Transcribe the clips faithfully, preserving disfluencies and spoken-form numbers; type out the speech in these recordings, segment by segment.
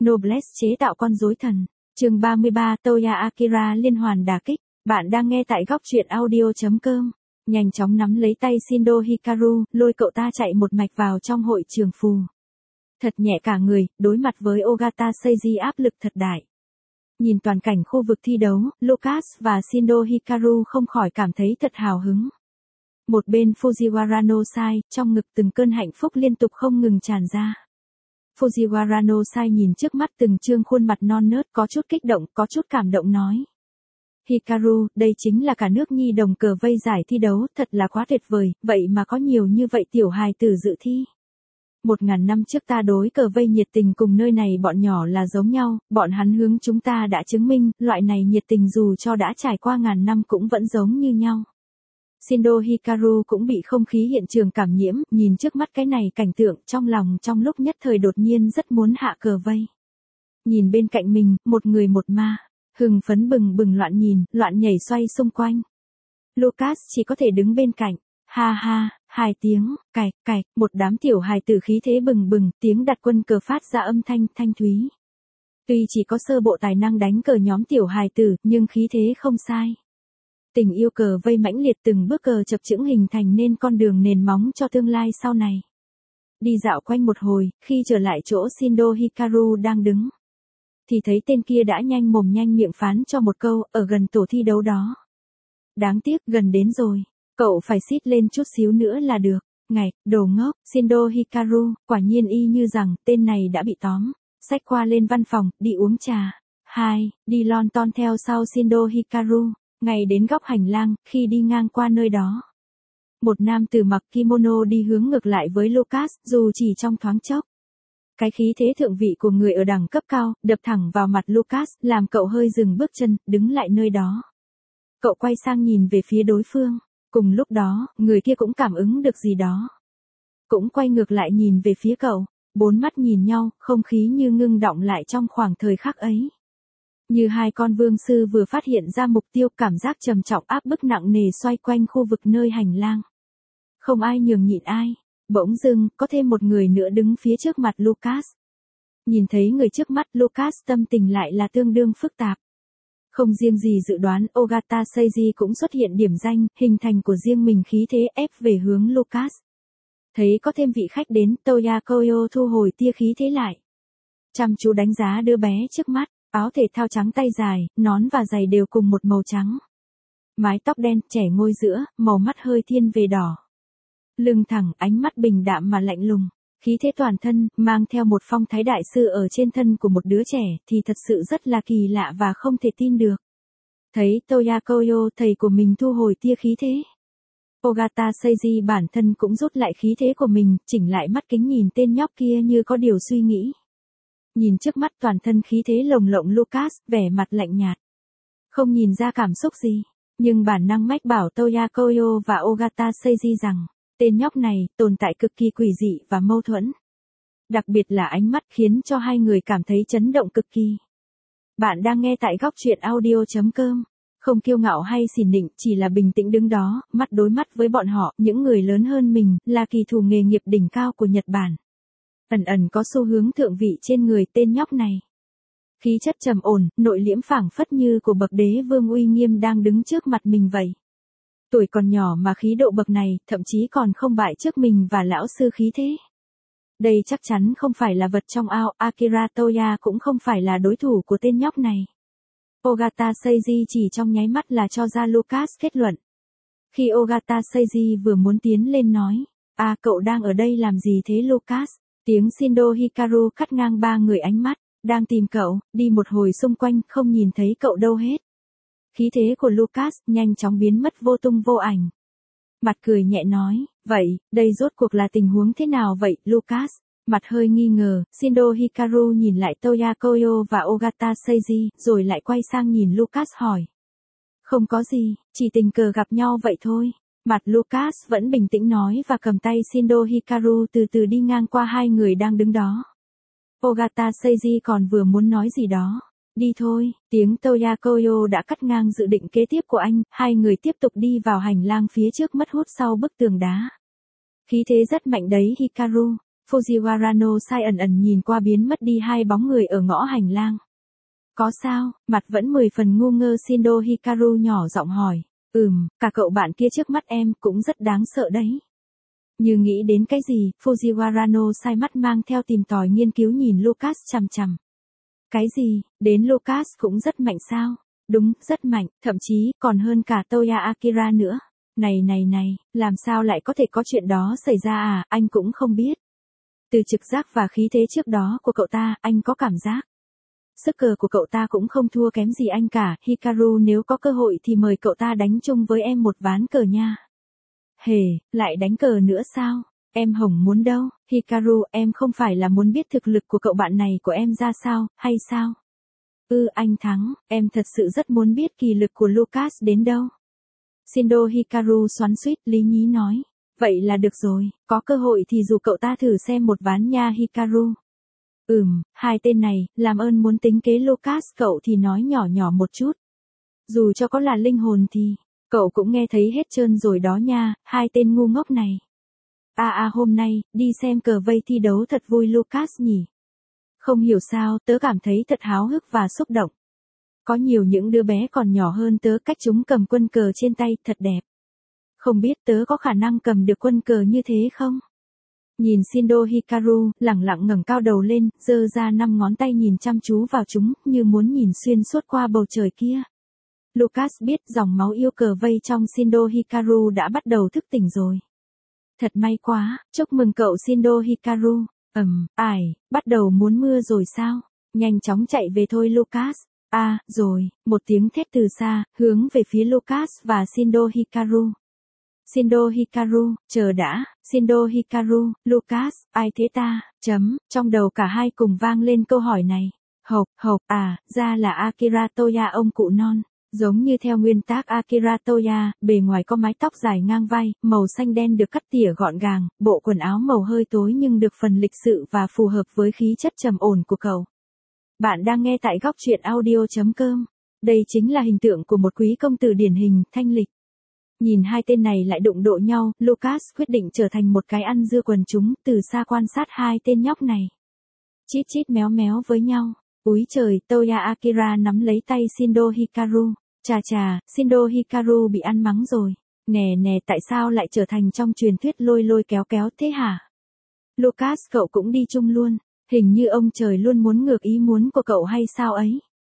Noblesse chế tạo con rối thần. Chương ba mươi ba Toya Akira liên hoàn đả kích. Bạn đang nghe tại góc truyện audio chấm com. Nhanh chóng nắm lấy tay Shindo Hikaru, lôi cậu ta chạy một mạch vào trong hội trường phù. Thật nhẹ cả người, đối mặt với Ogata Seiji áp lực thật đại. Nhìn toàn cảnh khu vực thi đấu, Lucas và Shindo Hikaru không khỏi cảm thấy thật hào hứng. Một bên Fujiwara no Sai, trong ngực từng cơn hạnh phúc liên tục không ngừng tràn ra. Fujiwara no Sai nhìn trước mắt từng trương khuôn mặt non nớt có chút kích động, có chút cảm động nói. Hikaru, đây chính là cả nước nhi đồng cờ vây giải thi đấu, thật là quá tuyệt vời, vậy mà có nhiều như vậy tiểu hài tử dự thi. Một ngàn năm trước ta đối cờ vây nhiệt tình cùng nơi này bọn nhỏ là giống nhau, bọn hắn hướng chúng ta đã chứng minh, loại này nhiệt tình dù cho đã trải qua ngàn năm cũng vẫn giống như nhau. Shindo Hikaru cũng bị không khí hiện trường cảm nhiễm, nhìn trước mắt cái này cảnh tượng trong lòng trong lúc nhất thời đột nhiên rất muốn hạ cờ vây. Nhìn bên cạnh mình, một người một ma, hừng phấn bừng bừng loạn nhìn, loạn nhảy xoay xung quanh. Lucas chỉ có thể đứng bên cạnh, ha ha, hai tiếng, cạch, cạch, một đám tiểu hài tử khí thế bừng bừng, tiếng đặt quân cờ phát ra âm thanh thanh thúy. Tuy chỉ có sơ bộ tài năng đánh cờ nhóm tiểu hài tử, nhưng khí thế không sai. Tình yêu cờ vây mãnh liệt từng bước cờ chập chững hình thành nên con đường nền móng cho tương lai sau này. Đi dạo quanh một hồi, khi trở lại chỗ Shindo Hikaru đang đứng, thì thấy tên kia đã nhanh mồm nhanh miệng phán cho một câu, ở gần tổ thi đấu đó. Đáng tiếc, gần đến rồi. Cậu phải xít lên chút xíu nữa là được. Ngạch, đồ ngốc, Shindo Hikaru, quả nhiên y như rằng, tên này đã bị tóm. Xách qua lên văn phòng, đi uống trà. Hai, đi lon ton theo sau Shindo Hikaru. Ngay đến góc hành lang, khi đi ngang qua nơi đó. Một nam tử mặc kimono đi hướng ngược lại với Lucas, dù chỉ trong thoáng chốc. Cái khí thế thượng vị của người ở đẳng cấp cao, đập thẳng vào mặt Lucas, làm cậu hơi dừng bước chân, đứng lại nơi đó. Cậu quay sang nhìn về phía đối phương. Cùng lúc đó, người kia cũng cảm ứng được gì đó. Cũng quay ngược lại nhìn về phía cậu. Bốn mắt nhìn nhau, không khí như ngưng đọng lại trong khoảng thời khắc ấy. Như hai con vương sư vừa phát hiện ra mục tiêu, cảm giác trầm trọng áp bức nặng nề xoay quanh khu vực nơi hành lang. Không ai nhường nhịn ai. Bỗng dưng, có thêm một người nữa đứng phía trước mặt Lucas. Nhìn thấy người trước mắt Lucas tâm tình lại là tương đương phức tạp. Không riêng gì dự đoán, Ogata Seiji cũng xuất hiện điểm danh, hình thành của riêng mình khí thế ép về hướng Lucas. Thấy có thêm vị khách đến, Toya Koyo thu hồi tia khí thế lại. Chăm chú đánh giá đứa bé trước mắt, áo thể thao trắng tay dài, nón và giày đều cùng một màu trắng. Mái tóc đen, trẻ ngôi giữa, màu mắt hơi thiên về đỏ. Lưng thẳng, ánh mắt bình đạm mà lạnh lùng. Khí thế toàn thân, mang theo một phong thái đại sư ở trên thân của một đứa trẻ, thì thật sự rất là kỳ lạ và không thể tin được. Thấy Toya Koyo, thầy của mình thu hồi tia khí thế. Ogata Seiji bản thân cũng rút lại khí thế của mình, chỉnh lại mắt kính nhìn tên nhóc kia như có điều suy nghĩ. Nhìn trước mắt toàn thân khí thế lồng lộng Lucas, vẻ mặt lạnh nhạt. Không nhìn ra cảm xúc gì, nhưng bản năng mách bảo Toya Koyo và Ogata Seiji rằng, tên nhóc này, tồn tại cực kỳ quỷ dị và mâu thuẫn. Đặc biệt là ánh mắt khiến cho hai người cảm thấy chấn động cực kỳ. Bạn đang nghe tại góc truyện audio chấm com. Không kiêu ngạo hay xỉn nịnh, chỉ là bình tĩnh đứng đó, mắt đối mắt với bọn họ, những người lớn hơn mình, là kỳ thủ nghề nghiệp đỉnh cao của Nhật Bản. Ẩn ẩn có xu hướng thượng vị trên người tên nhóc này. Khí chất trầm ổn, nội liễm phảng phất như của bậc đế vương uy nghiêm đang đứng trước mặt mình vậy. Tuổi còn nhỏ mà khí độ bậc này, thậm chí còn không bại trước mình và lão sư khí thế. Đây chắc chắn không phải là vật trong ao, Akira Toya cũng không phải là đối thủ của tên nhóc này. Ogata Seiji chỉ trong nháy mắt là cho ra Lucas kết luận. Khi Ogata Seiji vừa muốn tiến lên nói, à cậu đang ở đây làm gì thế Lucas? Tiếng Shindo Hikaru cắt ngang ba người ánh mắt, đang tìm cậu, đi một hồi xung quanh, không nhìn thấy cậu đâu hết. Khí thế của Lucas nhanh chóng biến mất vô tung vô ảnh. Mặt cười nhẹ nói, vậy, đây rốt cuộc là tình huống thế nào vậy, Lucas? Mặt hơi nghi ngờ, Shindo Hikaru nhìn lại Toya Koyo và Ogata Seiji, rồi lại quay sang nhìn Lucas hỏi. Không có gì, chỉ tình cờ gặp nhau vậy thôi. Mặt Lucas vẫn bình tĩnh nói và cầm tay Shindo Hikaru từ từ đi ngang qua hai người đang đứng đó. Ogata Seiji còn vừa muốn nói gì đó. Đi thôi, tiếng Toya Koyo đã cắt ngang dự định kế tiếp của anh, hai người tiếp tục đi vào hành lang phía trước mất hút sau bức tường đá. Khí thế rất mạnh đấy Hikaru. Fujiwara no Sai ẩn ẩn nhìn qua biến mất đi hai bóng người ở ngõ hành lang. Có sao, mặt vẫn mười phần ngu ngơ Shindo Hikaru nhỏ giọng hỏi. Ừm, cả cậu bạn kia trước mắt em cũng rất đáng sợ đấy. Như nghĩ đến cái gì, Fujiwara no Sai mắt mang theo tìm tòi nghiên cứu nhìn Lucas chằm chằm. Cái gì, đến Lucas cũng rất mạnh sao? Đúng, rất mạnh, thậm chí còn hơn cả Toya Akira nữa. Này này này, làm sao lại có thể có chuyện đó xảy ra à, anh cũng không biết. Từ trực giác và khí thế trước đó của cậu ta, anh có cảm giác. Sức cờ của cậu ta cũng không thua kém gì anh cả, Hikaru nếu có cơ hội thì mời cậu ta đánh chung với em một ván cờ nha. Hề, lại đánh cờ nữa sao? Em hổng muốn đâu, Hikaru, em không phải là muốn biết thực lực của cậu bạn này của em ra sao, hay sao? Ừ, anh thắng, em thật sự rất muốn biết kỳ lực của Lucas đến đâu. Shindo Hikaru xoắn xuýt lý nhí nói. Vậy là được rồi, có cơ hội thì dù cậu ta thử xem một ván nha Hikaru. Ừm, hai tên này, làm ơn muốn tính kế Lucas cậu thì nói nhỏ nhỏ một chút. Dù cho có là linh hồn thì, cậu cũng nghe thấy hết trơn rồi đó nha, hai tên ngu ngốc này. À à hôm nay, đi xem cờ vây thi đấu thật vui Lucas nhỉ. Không hiểu sao, tớ cảm thấy thật háo hức và xúc động. Có nhiều những đứa bé còn nhỏ hơn tớ cách chúng cầm quân cờ trên tay, thật đẹp. Không biết tớ có khả năng cầm được quân cờ như thế không? Nhìn Shindo Hikaru, lẳng lặng ngẩng cao đầu lên, giơ ra năm ngón tay nhìn chăm chú vào chúng, như muốn nhìn xuyên suốt qua bầu trời kia. Lucas biết dòng máu yêu cờ vây trong Shindo Hikaru đã bắt đầu thức tỉnh rồi. Thật may quá, chúc mừng cậu Shindo Hikaru. Ầm, ải, bắt đầu muốn mưa rồi sao? Nhanh chóng chạy về thôi Lucas. À, rồi, một tiếng thét từ xa, hướng về phía Lucas và Shindo Hikaru. Shindo Hikaru, chờ đã, Shindo Hikaru, Lucas, ai thế ta, chấm, trong đầu cả hai cùng vang lên câu hỏi này. Hộp, hộp, à, ra là Akira Toya ông cụ non. Giống như theo nguyên tác Akira Toya, bề ngoài có mái tóc dài ngang vai, màu xanh đen được cắt tỉa gọn gàng, bộ quần áo màu hơi tối nhưng được phần lịch sự và phù hợp với khí chất trầm ổn của cậu. Bạn đang nghe tại góc truyện audio chấm com. Đây chính là hình tượng của một quý công tử điển hình, thanh lịch. Nhìn hai tên này lại đụng độ nhau, Lucas quyết định trở thành một cái ăn dưa quần chúng, từ xa quan sát hai tên nhóc này. Chít chít méo méo với nhau. Úi trời, Toya Akira nắm lấy tay Shindo Hikaru. Chà chà, Shindo Hikaru bị ăn mắng rồi. Nè nè tại sao lại trở thành trong truyền thuyết lôi lôi kéo kéo thế hả? Lucas cậu cũng đi chung luôn. Hình như ông trời luôn muốn ngược ý muốn của cậu hay sao ấy?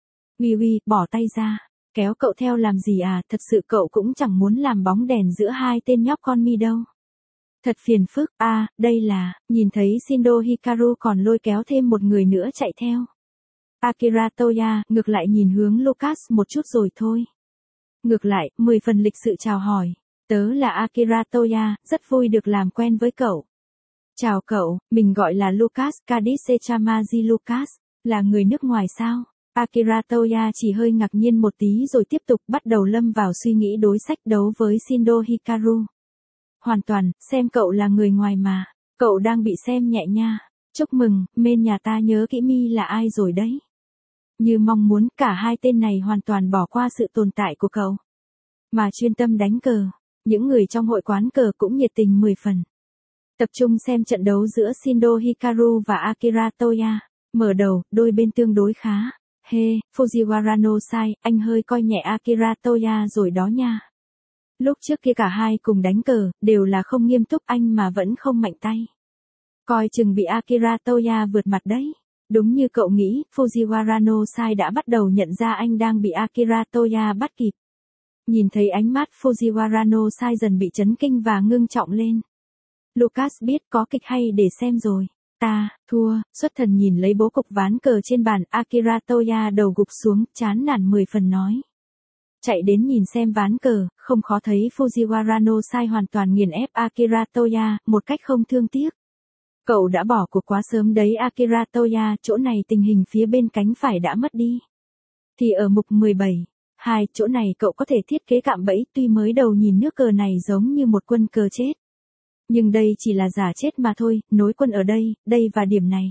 Uy uy, bỏ tay ra. Kéo cậu theo làm gì à, thật sự cậu cũng chẳng muốn làm bóng đèn giữa hai tên nhóc con mi đâu. Thật phiền phức, à, đây là, nhìn thấy Shindo Hikaru còn lôi kéo thêm một người nữa chạy theo. Akira Toya, ngược lại nhìn hướng Lucas một chút rồi thôi. Ngược lại, mười phần lịch sự chào hỏi. Tớ là Akira Toya, rất vui được làm quen với cậu. Chào cậu, mình gọi là Lucas Kadice Chamaji Lucas, là người nước ngoài sao? Akira Toya chỉ hơi ngạc nhiên một tí rồi tiếp tục bắt đầu lâm vào suy nghĩ đối sách đấu với Shindo Hikaru. Hoàn toàn, xem cậu là người ngoài mà, cậu đang bị xem nhẹ nha. Chúc mừng, men nhà ta nhớ kỹ mi là ai rồi đấy. Như mong muốn, cả hai tên này hoàn toàn bỏ qua sự tồn tại của cậu, mà chuyên tâm đánh cờ. Những người trong hội quán cờ cũng nhiệt tình mười phần. Tập trung xem trận đấu giữa Shindo Hikaru và Akira Toya. Mở đầu, đôi bên tương đối khá. Hey, Fujiwara no Sai, anh hơi coi nhẹ Akira Toya rồi đó nha. Lúc trước kia cả hai cùng đánh cờ, đều là không nghiêm túc anh mà vẫn không mạnh tay. Coi chừng bị Akira Toya vượt mặt đấy. Đúng như cậu nghĩ, Fujiwara no Sai đã bắt đầu nhận ra anh đang bị Akira Toya bắt kịp. Nhìn thấy ánh mắt Fujiwara no Sai dần bị chấn kinh và ngưng trọng lên. Lucas biết có kịch hay để xem rồi. Ta, thua, xuất thần nhìn lấy bố cục ván cờ trên bàn, Akira Toya đầu gục xuống, chán nản mười phần nói. Chạy đến nhìn xem ván cờ, không khó thấy Fujiwara no Sai hoàn toàn nghiền ép Akira Toya, một cách không thương tiếc. Cậu đã bỏ cuộc quá sớm đấy Akira Toya, chỗ này tình hình phía bên cánh phải đã mất đi. Thì ở mục mười bảy, hai, chỗ này cậu có thể thiết kế cạm bẫy, tuy mới đầu nhìn nước cờ này giống như một quân cờ chết. Nhưng đây chỉ là giả chết mà thôi, nối quân ở đây, đây và điểm này.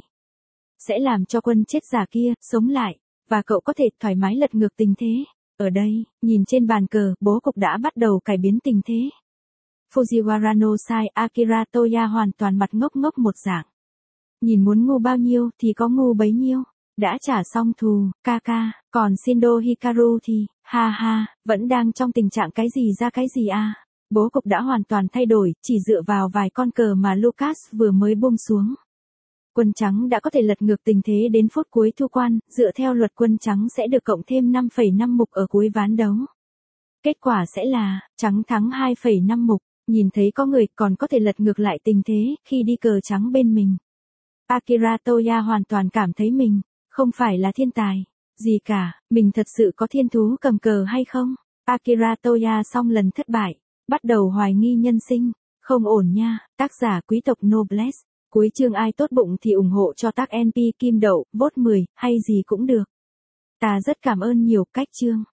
Sẽ làm cho quân chết giả kia, sống lại, và cậu có thể thoải mái lật ngược tình thế. Ở đây, nhìn trên bàn cờ, bố cục đã bắt đầu cải biến tình thế. Fujiwara no Sai, Akira Toya hoàn toàn mặt ngốc ngốc một dạng. Nhìn muốn ngu bao nhiêu thì có ngu bấy nhiêu. Đã trả xong thù, ca ca, còn Shindo Hikaru thì, ha ha, vẫn đang trong tình trạng cái gì ra cái gì à. Bố cục đã hoàn toàn thay đổi, chỉ dựa vào vài con cờ mà Lucas vừa mới buông xuống. Quân trắng đã có thể lật ngược tình thế đến phút cuối thu quan, dựa theo luật quân trắng sẽ được cộng thêm năm phẩy năm mục ở cuối ván đấu. Kết quả sẽ là, trắng thắng hai phẩy năm mục, nhìn thấy có người còn có thể lật ngược lại tình thế khi đi cờ trắng bên mình. Akira Toya hoàn toàn cảm thấy mình, không phải là thiên tài, gì cả, mình thật sự có thiên thú cầm cờ hay không? Akira Toya xong lần thất bại, bắt đầu hoài nghi nhân sinh, không ổn nha, tác giả quý tộc Noblesse. Cuối chương ai tốt bụng thì ủng hộ cho tác en pê Kim Đậu, vote mười, hay gì cũng được. Ta rất cảm ơn nhiều, cách chương.